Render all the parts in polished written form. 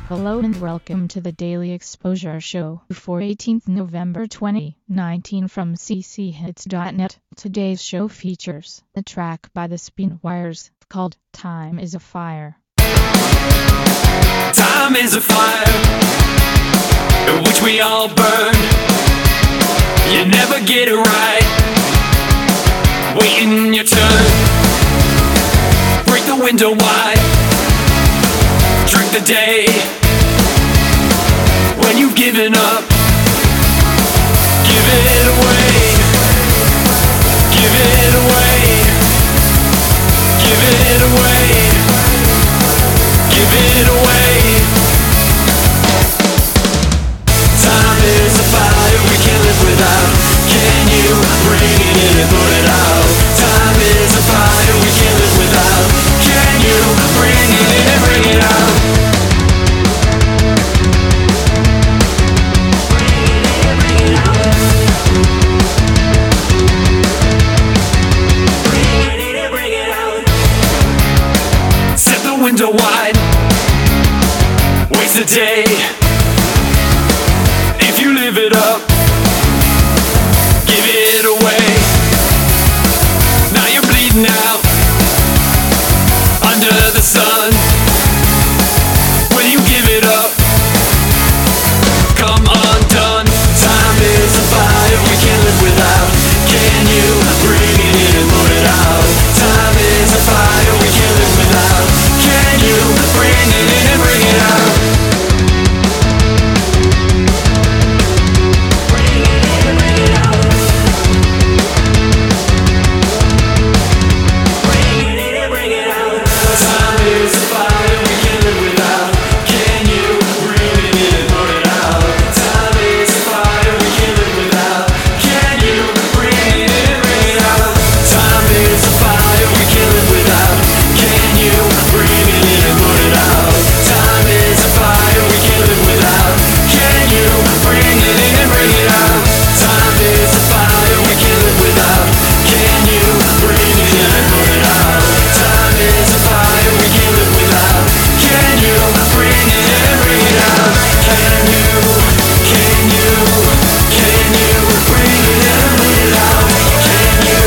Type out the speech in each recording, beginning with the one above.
Hello and welcome to the Daily Exposure Show for 18th November 2019 from cchits.net. Today's show features a track by the Spinwires called Time is a Fire. Time is a fire in which we all burn. You never get it right, waiting your turn. Break the window wide, drink the day. When you've given up, give it away. Give it away. Give it away. Give it away. Time is a fire we can't live without. Can you bring it in and put it out? Time is a fire we can't live without. Can you bring it in and bring it out? Window wide, waste a day. If you live it up, give it away. Now you're bleeding out under the sun. When you give it up, come undone. Time is a fire we can't live without. Can you bring it in and put it out? Time is a fire we can't live without. Can you bring it in and bring it out? Bring it in and bring it out. Bring it in and bring it out. Time is a fire we can't live without. Can you bring it in and put it out? Time is a fire we can't live without. Can you bring it in and bring it out? Time is a fire we can't live without. Can you bring it in and put it out? Time is a fire we can't live without. Can you bring it in and bring it out? Time is a fire we can't live without. Can you bring it in and put it out? Time is a fire we can't live without. Can you bring it in and bring it out? Can you bring it in and bring it out? Can you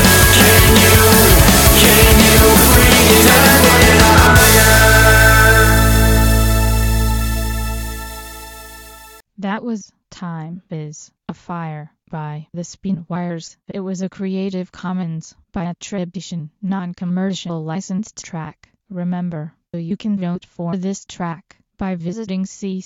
bring it in and bring it out? That was Time is a Fire by the Spinwires. It was a Creative Commons by attribution, non-commercial licensed track. Remember, you can vote for this track by visiting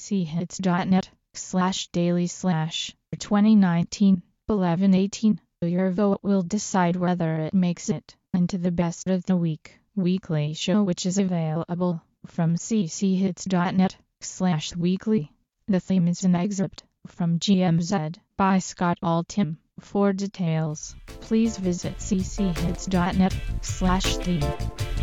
cchits.net/daily/2019-11-18. Your vote will decide whether it makes it into the Best of the Week weekly show, which is available from cchits.net/weekly. The theme is an excerpt from GMZ by Scott Altham. For details, please visit cchits.net/theme.